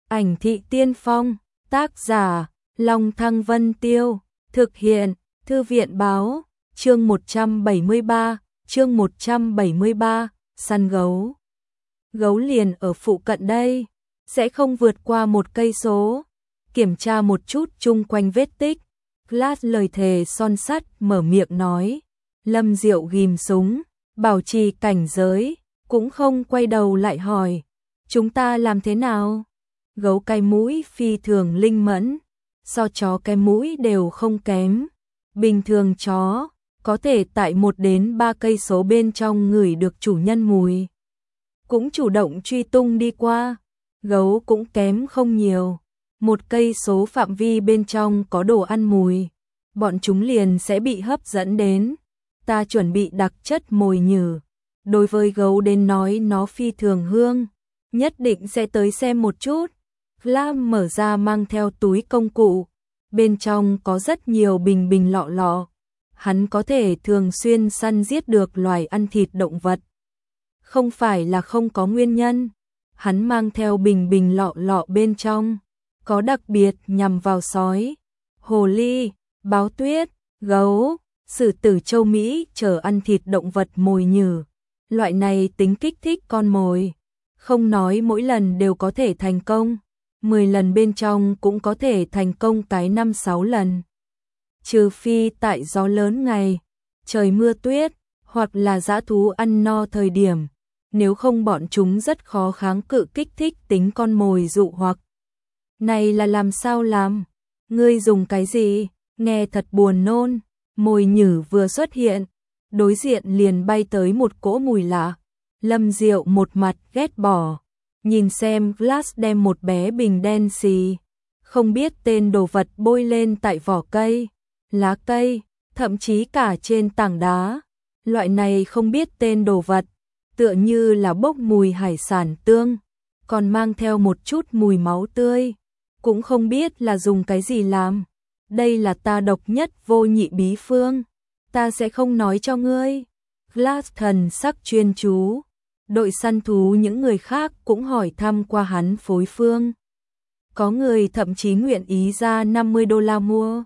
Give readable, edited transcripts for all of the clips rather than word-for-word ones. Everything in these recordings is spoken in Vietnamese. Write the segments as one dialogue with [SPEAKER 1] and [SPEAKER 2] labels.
[SPEAKER 1] Ảnh thị tiên phong, tác giả, Long Thăng Vân Tiêu, thực hiện, Thư viện báo, chương 173, săn gấu. Gấu liền ở phụ cận đây, sẽ không vượt qua 1 cây số. Kiểm tra một chút chung quanh vết tích. Glass lời thề son sắt mở miệng nói. Lâm Diệu ghim súng, bảo trì cảnh giới, cũng không quay đầu lại hỏi. Chúng ta làm thế nào? Gấu cái mũi phi thường linh mẫn, so chó cái mũi đều không kém. Bình thường chó có thể tại 1 đến 3 cây số bên trong ngửi được chủ nhân mùi, cũng chủ động truy tung đi qua. Gấu cũng kém không nhiều, 1 cây số phạm vi bên trong có đồ ăn mùi, bọn chúng liền sẽ bị hấp dẫn đến. Ta chuẩn bị đặc chất mồi nhử, đối với gấu đến nói nó phi thường hương, nhất định sẽ tới xem một chút. Lam mở ra mang theo túi công cụ, bên trong có rất nhiều bình lọ lọ. Hắn có thể thường xuyên săn giết được loài ăn thịt động vật, không phải là không có nguyên nhân. Hắn mang theo bình lọ lọ bên trong có đặc biệt nhằm vào sói, hồ ly, báo tuyết, gấu, sử tử châu Mỹ chờ ăn thịt động vật mồi nhử. Loại này tính kích thích con mồi, không nói mỗi lần đều có thể thành công, 10 lần bên trong cũng có thể thành công cái 5-6 lần. Trừ phi tại gió lớn ngày, trời mưa tuyết, hoặc là dã thú ăn no thời điểm, nếu không bọn chúng rất khó kháng cự kích thích tính con mồi dụ hoặc. Này là làm sao làm? Ngươi dùng cái gì? Nghe thật buồn nôn. Mồi nhử vừa xuất hiện, đối diện liền bay tới một cỗ mùi lạ. Lâm Diệu một mặt ghét bỏ, nhìn xem Glass đem một bé bình đen xì, không biết tên đồ vật bôi lên tại vỏ cây, lá cây, thậm chí cả trên tảng đá. Loại này không biết tên đồ vật, tựa như là bốc mùi hải sản tương, còn mang theo một chút mùi máu tươi, cũng không biết là dùng cái gì làm. Đây là ta độc nhất vô nhị bí phương, ta sẽ không nói cho ngươi. Glass thần sắc chuyên chú, đội săn thú những người khác cũng hỏi thăm qua hắn phối phương. Có người thậm chí nguyện ý ra $50 mua.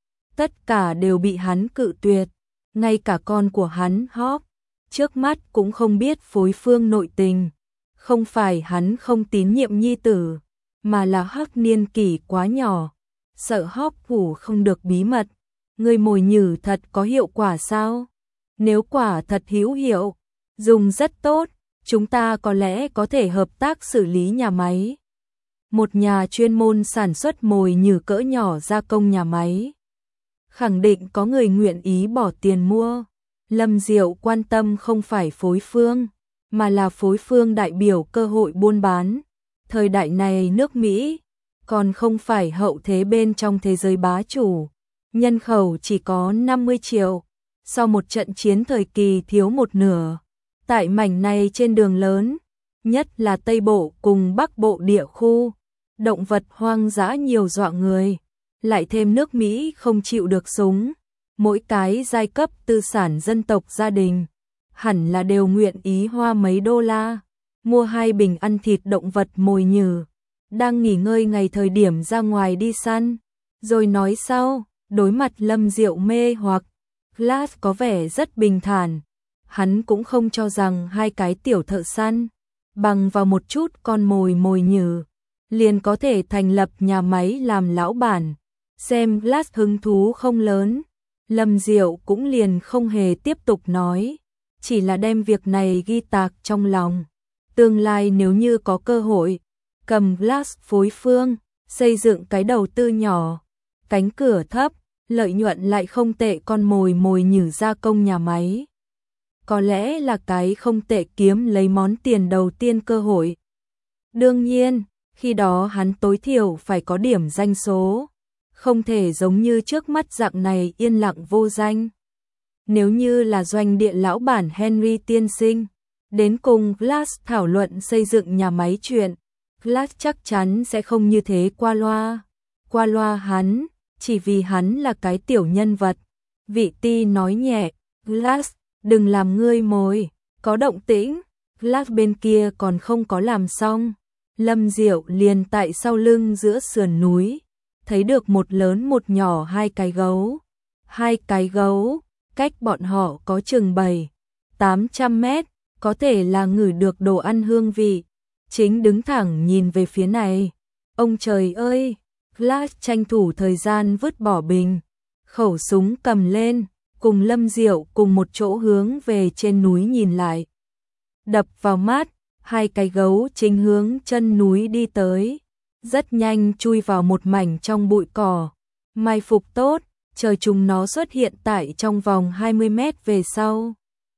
[SPEAKER 1] Tất cả đều bị hắn cự tuyệt, ngay cả con của hắn Hawk, trước mắt cũng không biết phối phương nội tình. Không phải hắn không tín nhiệm nhi tử, mà là Hawk niên kỷ quá nhỏ, sợ Hawk phủ không được bí mật. Người mồi nhử thật có hiệu quả sao? Nếu quả thật hữu hiệu, dùng rất tốt, chúng ta có lẽ có thể hợp tác xử lý nhà máy. Một nhà chuyên môn sản xuất mồi nhử cỡ nhỏ gia công nhà máy. Khẳng định có người nguyện ý bỏ tiền mua. Lâm Diệu quan tâm không phải phối phương, mà là phối phương đại biểu cơ hội buôn bán. Thời đại này nước Mỹ còn không phải hậu thế bên trong thế giới bá chủ, nhân khẩu chỉ có 50 triệu, sau một trận chiến thời kỳ thiếu một nửa. Tại mảnh này trên đường lớn, nhất là Tây Bộ cùng Bắc Bộ địa khu, động vật hoang dã nhiều dọa người, lại thêm nước Mỹ không chịu được súng, mỗi cái giai cấp tư sản dân tộc gia đình hẳn là đều nguyện ý hoa mấy đô la mua 2 bình ăn thịt động vật mồi nhử. Đang nghỉ ngơi ngày thời điểm ra ngoài đi săn, rồi nói sau. Đối mặt Lâm Diệu mê hoặc, Glass có vẻ rất bình thản. Hắn cũng không cho rằng 2 cái tiểu thợ săn bằng vào một chút con mồi nhử liền có thể thành lập nhà máy làm lão bản. Xem Glass hứng thú không lớn, Lâm Diệu cũng liền không hề tiếp tục nói, chỉ là đem việc này ghi tạc trong lòng. Tương lai nếu như có cơ hội, cầm Glass phối phương, xây dựng cái đầu tư nhỏ, cánh cửa thấp, lợi nhuận lại không tệ con mồi nhử gia công nhà máy. Có lẽ là cái không tệ kiếm lấy món tiền đầu tiên cơ hội. Đương nhiên, khi đó hắn tối thiểu phải có điểm danh số, không thể giống như trước mắt dạng này yên lặng vô danh. Nếu như là doanh địa lão bản Henry tiên sinh, đến cùng Glass thảo luận xây dựng nhà máy chuyện, Glass chắc chắn sẽ không như thế qua loa. Qua loa hắn, chỉ vì hắn là cái tiểu nhân vật. Vị ti nói nhẹ, Glass, đừng làm ngươi mồi, có động tĩnh. Glass bên kia còn không có làm xong, Lâm Diệu liền tại sau lưng giữa sườn núi, thấy được một lớn một nhỏ hai cái gấu. Hai cái gấu, cách bọn họ có chừng 700-800 mét, có thể là ngửi được đồ ăn hương vị, chính đứng thẳng nhìn về phía này. Ông trời ơi, Glass tranh thủ thời gian vứt bỏ bình, khẩu súng cầm lên, cùng Lâm Diệu cùng một chỗ hướng về trên núi nhìn lại. Đập vào mắt, hai cái gấu chính hướng chân núi đi tới, rất nhanh chui vào một mảnh trong bụi cỏ. Mai phục tốt, chờ chúng nó xuất hiện tại trong vòng 20 mét về sau.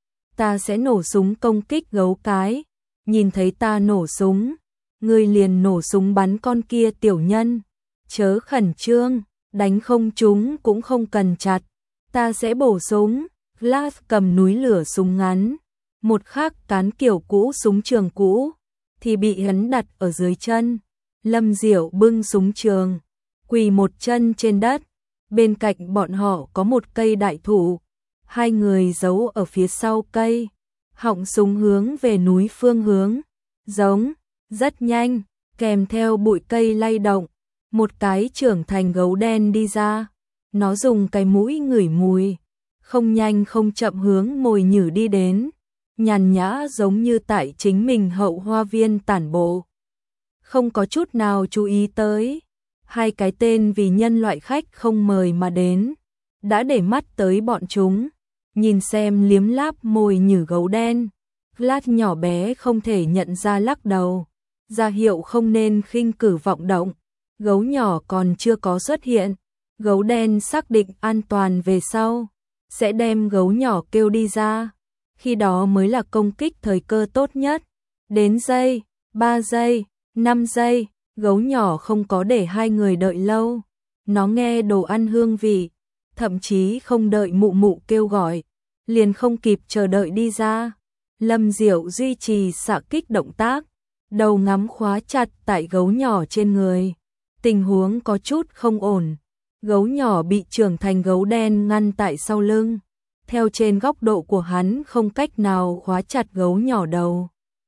[SPEAKER 1] Ta sẽ nổ súng công kích gấu cái, nhìn thấy ta nổ súng, ngươi liền nổ súng bắn con kia tiểu nhân. Chớ khẩn trương, đánh không trúng cũng không cần chặt, ta sẽ bổ súng. Glass cầm núi lửa súng ngắn, một khác cán kiểu cũ súng trường cũ, thì bị hắn đặt ở dưới chân. Lâm Diệu bưng súng trường, quỳ một chân trên đất, bên cạnh bọn họ có một cây đại thụ, hai người giấu ở phía sau cây, họng súng hướng về núi phương hướng, giống, rất nhanh, kèm theo bụi cây lay động, một cái trưởng thành gấu đen đi ra, nó dùng cái mũi ngửi mùi, không nhanh không chậm hướng mồi nhử đi đến, nhàn nhã giống như tại chính mình hậu hoa viên tản bộ. Không có chút nào chú ý tới, hai cái tên vì nhân loại khách không mời mà đến, đã để mắt tới bọn chúng, nhìn xem liếm láp mồi nhử gấu đen. Glass nhỏ bé không thể nhận ra lắc đầu, ra hiệu không nên khinh cử vọng động. Gấu nhỏ còn chưa có xuất hiện, gấu đen xác định an toàn về sau, sẽ đem gấu nhỏ kêu đi ra, khi đó mới là công kích thời cơ tốt nhất. Đến giây, 3 giây, 5 giây, gấu nhỏ không có để hai người đợi lâu, nó nghe đồ ăn hương vị, thậm chí không đợi mụ mụ kêu gọi, liền không kịp chờ đợi đi ra. Lâm Diệu duy trì xạ kích động tác, đầu ngắm khóa chặt tại gấu nhỏ trên người. Tình huống có chút không ổn, gấu nhỏ bị trưởng thành gấu đen ngăn tại sau lưng, theo trên góc độ của hắn không cách nào khóa chặt gấu nhỏ đầu.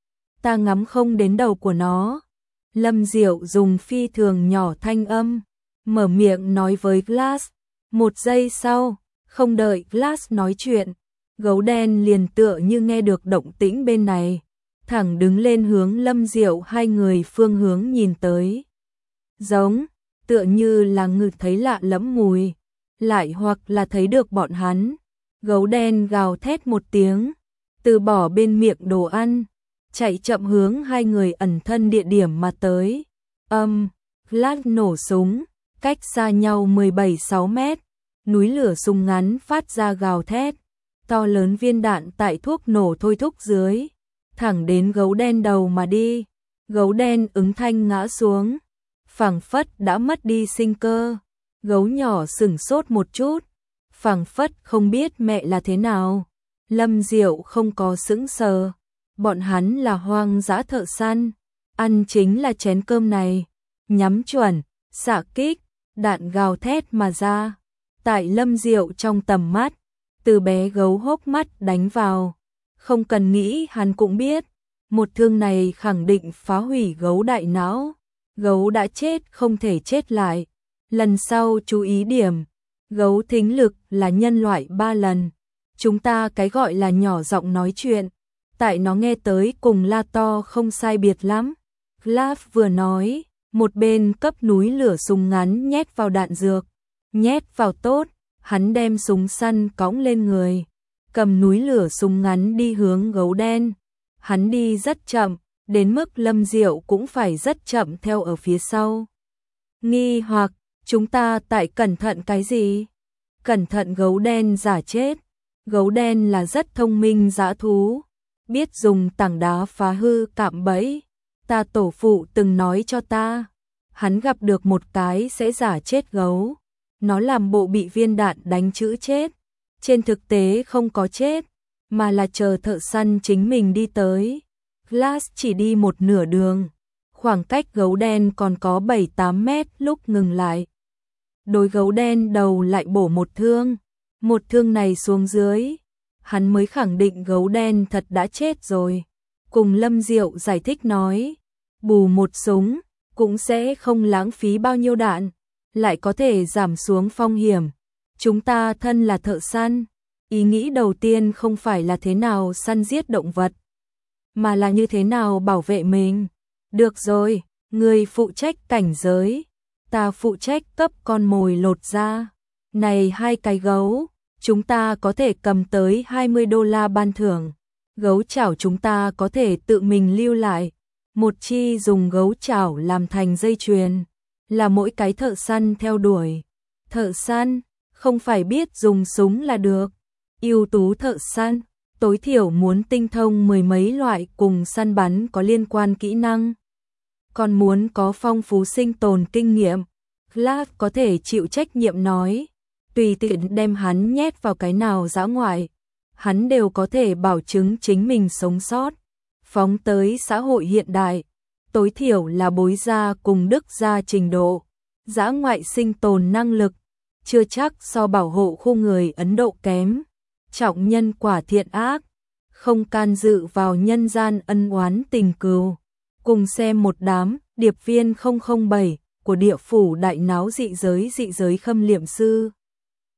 [SPEAKER 1] Ta ngắm không đến đầu của nó. Lâm Diệu dùng phi thường nhỏ thanh âm, mở miệng nói với Glass. Một giây sau, không đợi Glass nói chuyện, gấu đen liền tựa như nghe được động tĩnh bên này, thẳng đứng lên hướng Lâm Diệu hai người phương hướng nhìn tới. Giống, tựa như là ngửi thấy lạ lẫm mùi, lại hoặc là thấy được bọn hắn. Gấu đen gào thét một tiếng, từ bỏ bên miệng đồ ăn, chạy chậm hướng hai người ẩn thân địa điểm mà tới. Glass nổ súng, cách xa nhau 17-6 mét, núi lửa súng ngắn phát ra gào thét, to lớn viên đạn tại thuốc nổ thôi thúc dưới, thẳng đến gấu đen đầu mà đi. Gấu đen ứng thanh ngã xuống, phảng phất đã mất đi sinh cơ. Gấu nhỏ sửng sốt một chút, phảng phất không biết mẹ là thế nào. Lâm Diệu không có sững sờ, bọn hắn là hoang dã thợ săn, ăn chính là chén cơm này. Nhắm chuẩn, xạ kích, đạn gào thét mà ra. Tại Lâm Diệu trong tầm mắt, từ bé gấu hốc mắt đánh vào, không cần nghĩ hắn cũng biết, một thương này khẳng định phá hủy gấu đại não. Gấu đã chết không thể chết lại. Lần sau chú ý điểm, gấu thính lực là nhân loại 3 lần. Chúng ta cái gọi là nhỏ giọng nói chuyện, tại nó nghe tới cùng la to không sai biệt lắm. Glass vừa nói, một bên cấp núi lửa súng ngắn nhét vào đạn dược, nhét vào tốt, hắn đem súng săn cõng lên người, cầm núi lửa súng ngắn đi hướng gấu đen. Hắn đi rất chậm, đến mức Lâm Diệu cũng phải rất chậm theo ở phía sau. Nghi hoặc, chúng ta tại cẩn thận cái gì? Cẩn thận gấu đen giả chết. Gấu đen là rất thông minh dã thú, biết dùng tảng đá phá hư cạm bẫy. Ta tổ phụ từng nói cho ta, hắn gặp được một cái sẽ giả chết gấu. Nó làm bộ bị viên đạn đánh chữ chết. Trên thực tế không có chết, mà là chờ thợ săn chính mình đi tới. Glass chỉ đi một nửa đường, khoảng cách gấu đen còn có 7-8 mét lúc ngừng lại. Đối gấu đen đầu lại bổ một thương này xuống dưới, hắn mới khẳng định gấu đen thật đã chết rồi. Cùng Lâm Diệu giải thích nói, bù một súng, cũng sẽ không lãng phí bao nhiêu đạn, lại có thể giảm xuống phong hiểm. Chúng ta thân là thợ săn, ý nghĩ đầu tiên không phải là thế nào săn giết động vật, mà là như thế nào bảo vệ mình. Được rồi, người phụ trách cảnh giới, ta phụ trách cấp con mồi lột da. Này 2 cái gấu, chúng ta có thể cầm tới $20 ban thưởng. Gấu chảo chúng ta có thể tự mình lưu lại. Một chi dùng gấu chảo làm thành dây chuyền, là mỗi cái thợ săn theo đuổi. Thợ săn, không phải biết dùng súng là được. Ưu tú thợ săn, tối thiểu muốn tinh thông 10 mấy loại cùng săn bắn có liên quan kỹ năng. Còn muốn có phong phú sinh tồn kinh nghiệm. Clark có thể chịu trách nhiệm nói, tùy tiện đem hắn nhét vào cái nào dã ngoại, hắn đều có thể bảo chứng chính mình sống sót. Phóng tới xã hội hiện đại, tối thiểu là bối gia cùng đức gia trình độ, dã ngoại sinh tồn năng lực, chưa chắc so bảo hộ khu người Ấn Độ kém. Trọng nhân quả thiện ác, không can dự vào nhân gian ân oán tình cừu. Cùng xem một đám điệp viên 007 của địa phủ đại náo dị giới khâm liệm sư.